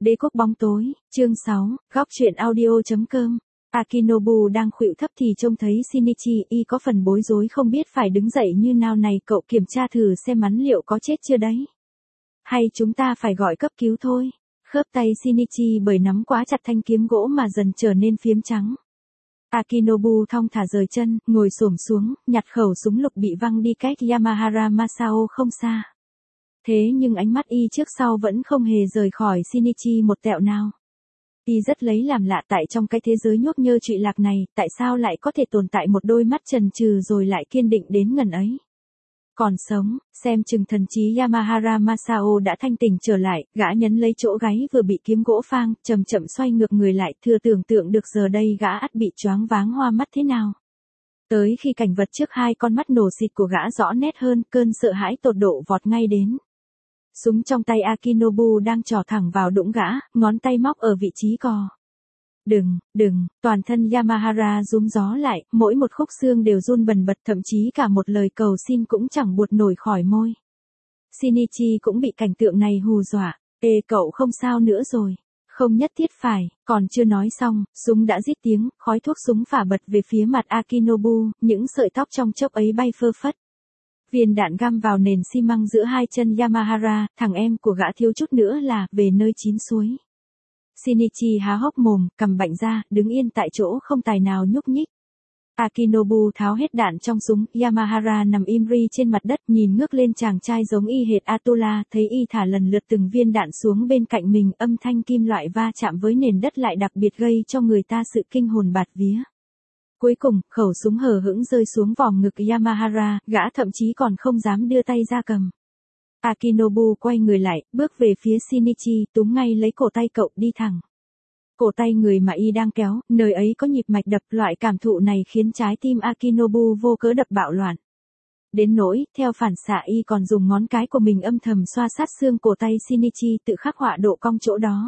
Đế quốc bóng tối, chương 6, góc truyện audio.com. Akinobu đang khuỵu thấp thì trông thấy Shinichi y có phần bối rối không biết phải đứng dậy như nào này, cậu kiểm tra thử xem hắn liệu có chết chưa đấy. Hay chúng ta phải gọi cấp cứu thôi. Khớp tay Shinichi bởi nắm quá chặt thanh kiếm gỗ mà dần trở nên phiếm trắng. Akinobu thong thả rời chân, ngồi xổm xuống, nhặt khẩu súng lục bị văng đi cách Yamahara Masao không xa. Thế nhưng ánh mắt y trước sau vẫn không hề rời khỏi Shinichi một tẹo nào. Y rất lấy làm lạ tại trong cái thế giới nhốt nhơ trụy lạc này, tại sao lại có thể tồn tại một đôi mắt chần chừ rồi lại kiên định đến ngần ấy. Còn sống, xem chừng thần trí Yamahara Masao đã thanh tỉnh trở lại, gã nhấn lấy chỗ gáy vừa bị kiếm gỗ phang, chậm chậm xoay ngược người lại, thừa tưởng tượng được giờ đây gã ắt bị choáng váng hoa mắt thế nào. Tới khi cảnh vật trước hai con mắt nổ xịt của gã rõ nét hơn, cơn sợ hãi tột độ vọt ngay đến. Súng trong tay Akinobu đang trỏ thẳng vào đũng gã, ngón tay móc ở vị trí cò. Đừng, toàn thân Yamahara rúm gió lại, mỗi một khúc xương đều run bần bật, thậm chí cả một lời cầu xin cũng chẳng buột nổi khỏi môi. Shinichi cũng bị cảnh tượng này hù dọa. Ê cậu không sao nữa rồi. Không nhất thiết phải, còn chưa nói xong, súng đã rít tiếng, khói thuốc súng phả bật về phía mặt Akinobu, những sợi tóc trong chốc ấy bay phơ phất. Viên đạn găm vào nền xi măng giữa hai chân Yamahara, thằng em của gã thiếu chút nữa là về nơi chín suối. Shinichi há hốc mồm, cằm bạnh ra, đứng yên tại chỗ không tài nào nhúc nhích. Akinobu tháo hết đạn trong súng, Yamahara nằm im ri trên mặt đất nhìn ngước lên chàng trai giống y hệt Atola, thấy y thả lần lượt từng viên đạn xuống bên cạnh mình, âm thanh kim loại va chạm với nền đất lại đặc biệt gây cho người ta sự kinh hồn bạt vía. Cuối cùng, khẩu súng hờ hững rơi xuống vòm ngực Yamahara, gã thậm chí còn không dám đưa tay ra cầm. Akinobu quay người lại, bước về phía Shinichi, túm ngay lấy cổ tay cậu đi thẳng. Cổ tay người mà y đang kéo, nơi ấy có nhịp mạch đập, loại cảm thụ này khiến trái tim Akinobu vô cớ đập bạo loạn. Đến nỗi, theo phản xạ y còn dùng ngón cái của mình âm thầm xoa sát xương cổ tay Shinichi, tự khắc họa độ cong chỗ đó.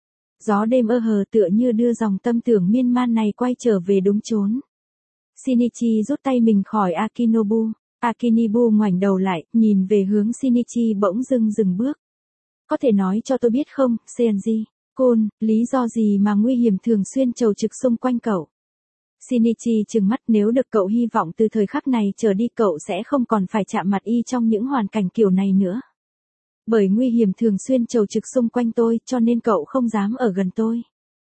Gió đêm ơ hờ tựa như đưa dòng tâm tưởng miên man này quay trở về đúng chốn. Shinichi rút tay mình khỏi Akinobu. Akinobu ngoảnh đầu lại, nhìn về hướng Shinichi bỗng dưng dừng bước. Có thể nói cho tôi biết không, Seiji-kun, lý do gì mà nguy hiểm thường xuyên trầu trực xung quanh cậu? Shinichi trừng mắt, nếu được cậu hy vọng từ thời khắc này trở đi cậu sẽ không còn phải chạm mặt y trong những hoàn cảnh kiểu này nữa. Bởi nguy hiểm thường xuyên trầu trực xung quanh tôi cho nên cậu không dám ở gần tôi.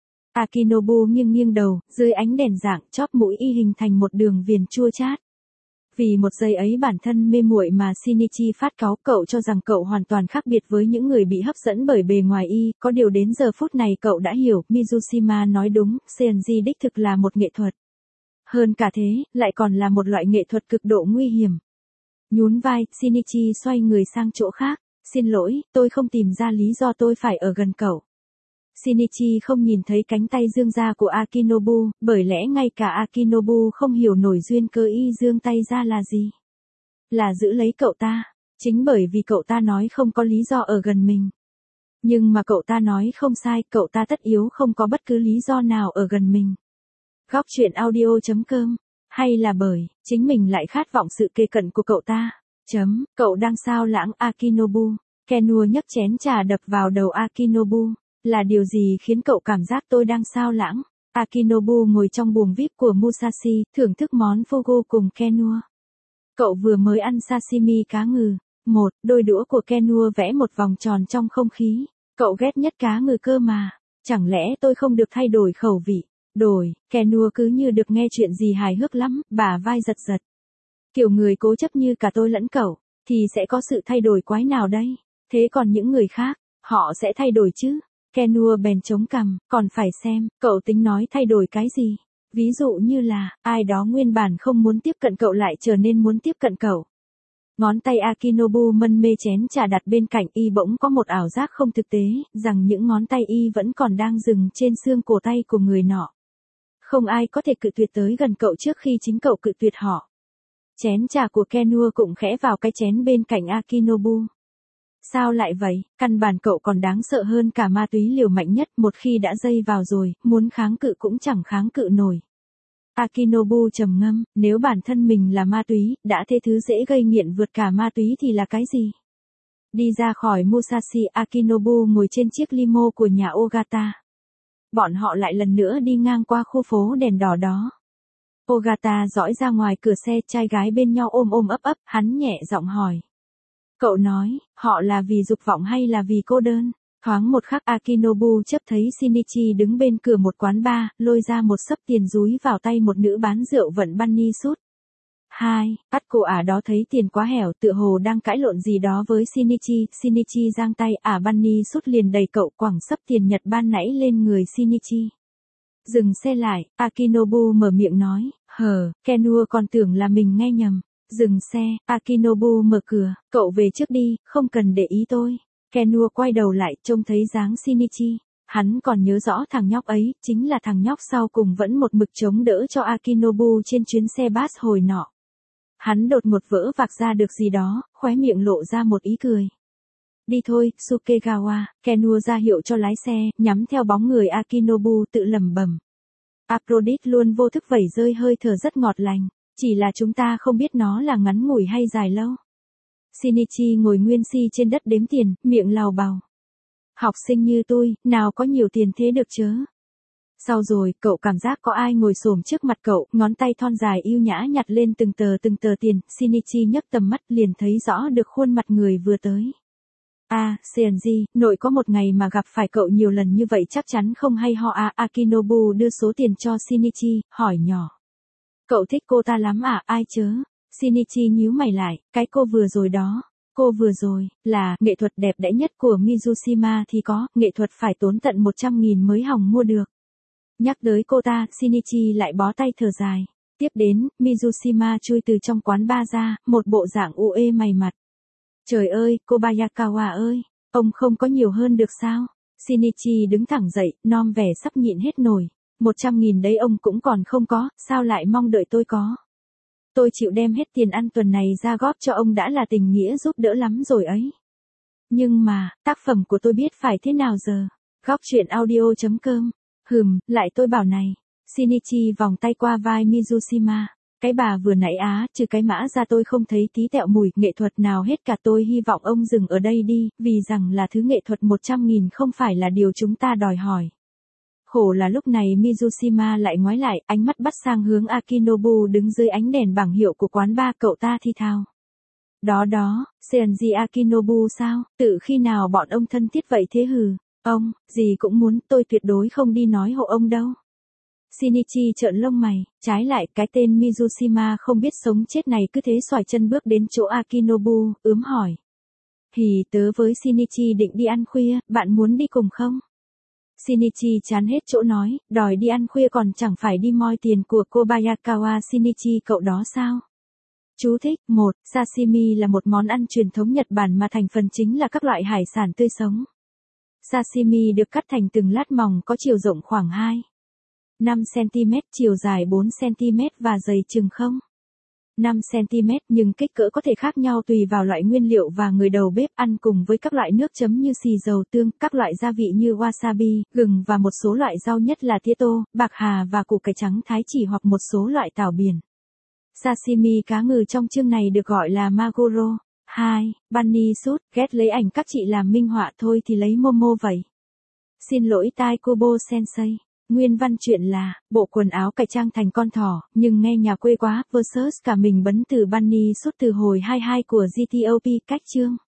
Akinobu nghiêng đầu, dưới ánh đèn rạng, chóp mũi y hình thành một đường viền chua chát. Vì một giây ấy bản thân mê muội mà Shinichi phát cáu, cậu cho rằng cậu hoàn toàn khác biệt với những người bị hấp dẫn bởi bề ngoài y, có điều đến giờ phút này cậu đã hiểu, Mizushima nói đúng, Seiji đích thực là một nghệ thuật. Hơn cả thế, lại còn là một loại nghệ thuật cực độ nguy hiểm. Nhún vai, Shinichi xoay người sang chỗ khác. Xin lỗi, tôi không tìm ra lý do tôi phải ở gần cậu. Shinichi không nhìn thấy cánh tay giương ra của Akinobu, bởi lẽ ngay cả Akinobu không hiểu nổi duyên cơ y giương tay ra là gì. Là giữ lấy cậu ta. Chính bởi vì cậu ta nói không có lý do ở gần mình. Nhưng mà cậu ta nói không sai, cậu ta tất yếu không có bất cứ lý do nào ở gần mình. Góc truyện audio.com. Hay là bởi, chính mình lại khát vọng sự kề cận của cậu ta. Cậu đang sao lãng Akinobu. Kenua nhấc chén trà đập vào đầu Akinobu. Là điều gì khiến cậu cảm giác tôi đang sao lãng? Akinobu ngồi trong buồng VIP của Musashi, thưởng thức món fugu cùng Kenua. Cậu vừa mới ăn sashimi cá ngừ. Đôi đũa của Kenua vẽ một vòng tròn trong không khí. Cậu ghét nhất cá ngừ cơ mà. Chẳng lẽ tôi không được thay đổi khẩu vị? Kenua cứ như được nghe chuyện gì hài hước lắm, bả vai giật giật. Kiểu người cố chấp như cả tôi lẫn cậu, thì sẽ có sự thay đổi quái nào đây? Thế còn những người khác, họ sẽ thay đổi chứ? Kenua bèn chống cằm, còn phải xem, cậu tính nói thay đổi cái gì? Ví dụ như là, ai đó nguyên bản không muốn tiếp cận cậu lại trở nên muốn tiếp cận cậu. Ngón tay Akinobu mân mê chén trà đặt bên cạnh y bỗng có một ảo giác không thực tế, rằng những ngón tay y vẫn còn đang dừng trên xương cổ tay của người nọ. Không ai có thể cự tuyệt tới gần cậu trước khi chính cậu cự tuyệt họ. Chén trà của Kenua cũng khẽ vào cái chén bên cạnh Akinobu. Sao lại vậy, căn bản cậu còn đáng sợ hơn cả ma túy liều mạnh nhất, một khi đã dây vào rồi, muốn kháng cự cũng chẳng kháng cự nổi. Akinobu trầm ngâm, nếu bản thân mình là ma túy, đã thế thứ dễ gây nghiện vượt cả ma túy thì là cái gì? Đi ra khỏi Musashi, Akinobu ngồi trên chiếc limo của nhà Ogata. Bọn họ lại lần nữa đi ngang qua khu phố đèn đỏ đó. Ogata dõi ra ngoài cửa xe, trai gái bên nhau ôm ôm ấp ấp, hắn nhẹ giọng hỏi. Cậu nói, họ là vì dục vọng hay là vì cô đơn? Thoáng một khắc Akinobu chớp thấy Shinichi đứng bên cửa một quán bar, lôi ra một xấp tiền dúi vào tay một nữ bán rượu vận bunny suit. Bắt cô ả đó thấy tiền quá hẻo, tựa hồ đang cãi lộn gì đó với Shinichi. Shinichi giang tay, bunny suit liền đẩy cậu quẳng xấp tiền Nhật ban nãy lên người Shinichi. Dừng xe lại, Akinobu mở miệng nói, Kenua còn tưởng là mình nghe nhầm. Dừng xe, Akinobu mở cửa, cậu về trước đi, không cần để ý tôi. Kenua quay đầu lại, trông thấy dáng Shinichi. Hắn còn nhớ rõ thằng nhóc ấy, chính là thằng nhóc sau cùng vẫn một mực chống đỡ cho Akinobu trên chuyến xe bus hồi nọ. Hắn đột ngột vỡ vạc ra được gì đó, khóe miệng lộ ra một ý cười. Đi thôi, Sukegawa, Kenua ra hiệu cho lái xe, nhắm theo bóng người Akinobu tự lẩm bẩm. Aphrodite luôn vô thức vẩy rơi hơi thở rất ngọt lành, chỉ là chúng ta không biết nó là ngắn ngủi hay dài lâu. Shinichi ngồi nguyên si trên đất đếm tiền, miệng lào bào. Học sinh như tôi, nào có nhiều tiền thế được chớ. Sau rồi, cậu cảm giác có ai ngồi xổm trước mặt cậu, ngón tay thon dài yêu nhã nhặt lên từng tờ tiền. Shinichi nhấc tầm mắt liền thấy rõ được khuôn mặt người vừa tới. Seonji, nội có một ngày mà gặp phải cậu nhiều lần như vậy chắc chắn không hay ho. Akinobu đưa số tiền cho Shinichi, hỏi nhỏ. Cậu thích cô ta lắm à? Ai chớ? Shinichi nhíu mày lại, cái cô vừa rồi đó. Cô vừa rồi, là nghệ thuật đẹp đẽ nhất của Mizushima thì có, nghệ thuật phải tốn tận 100.000 mới hòng mua được. Nhắc tới cô ta, Shinichi lại bó tay thở dài. Tiếp đến, Mizushima chui từ trong quán bar ra, một bộ dạng uể mày mặt. Trời ơi, cô Bayakawa ơi, ông không có nhiều hơn được sao? Shinichi đứng thẳng dậy, nom vẻ sắp nhịn hết nổi. 100.000 đấy ông cũng còn không có, sao lại mong đợi tôi có? Tôi chịu đem hết tiền ăn tuần này ra góp cho ông đã là tình nghĩa giúp đỡ lắm rồi ấy. Nhưng mà, tác phẩm của tôi biết phải thế nào giờ? Góc truyện audio.com. Lại tôi bảo này. Shinichi vòng tay qua vai Mizushima. Cái bà vừa nãy trừ cái mã ra tôi không thấy tí tẹo mùi nghệ thuật nào hết cả. Tôi hy vọng ông dừng ở đây đi, vì rằng là thứ nghệ thuật 100.000 không phải là điều chúng ta đòi hỏi. Khổ là lúc này Mizushima lại ngoái lại, ánh mắt bắt sang hướng Akinobu đứng dưới ánh đèn bảng hiệu của quán bar. Cậu ta thi thào. Đó, Seonji Akinobu sao, tự khi nào bọn ông thân thiết vậy thế hừ? Ông, gì cũng muốn, tôi tuyệt đối không đi nói hộ ông đâu. Shinichi trợn lông mày, trái lại cái tên Mizushima không biết sống chết này cứ thế xoài chân bước đến chỗ Akinobu, ướm hỏi. Tớ với Shinichi định đi ăn khuya, bạn muốn đi cùng không? Shinichi chán hết chỗ nói, đòi đi ăn khuya còn chẳng phải đi moi tiền của cô Bayakawa. Shinichi cậu đó sao? Chú thích, 1. Sashimi là một món ăn truyền thống Nhật Bản mà thành phần chính là các loại hải sản tươi sống. Sashimi được cắt thành từng lát mỏng có chiều rộng khoảng 5 cm, chiều dài 4 cm và dày chừng 5 cm, nhưng kích cỡ có thể khác nhau tùy vào loại nguyên liệu và người đầu bếp. Ăn cùng với các loại nước chấm như xì dầu tương, các loại gia vị như wasabi, gừng và một số loại rau nhất là tía tô, bạc hà và củ cải trắng thái chỉ hoặc một số loại tảo biển. Sashimi cá ngừ trong chương này được gọi là maguro. Bunny suit, ghét lấy ảnh các chị làm minh họa thôi thì lấy Momo vậy. Xin lỗi Taikubo sensei. Nguyên văn chuyện là, bộ quần áo cải trang thành con thỏ, nhưng nghe nhà quê quá, versus cả mình bấn từ bunny suit từ hồi 22 của GTOP. Cách chương.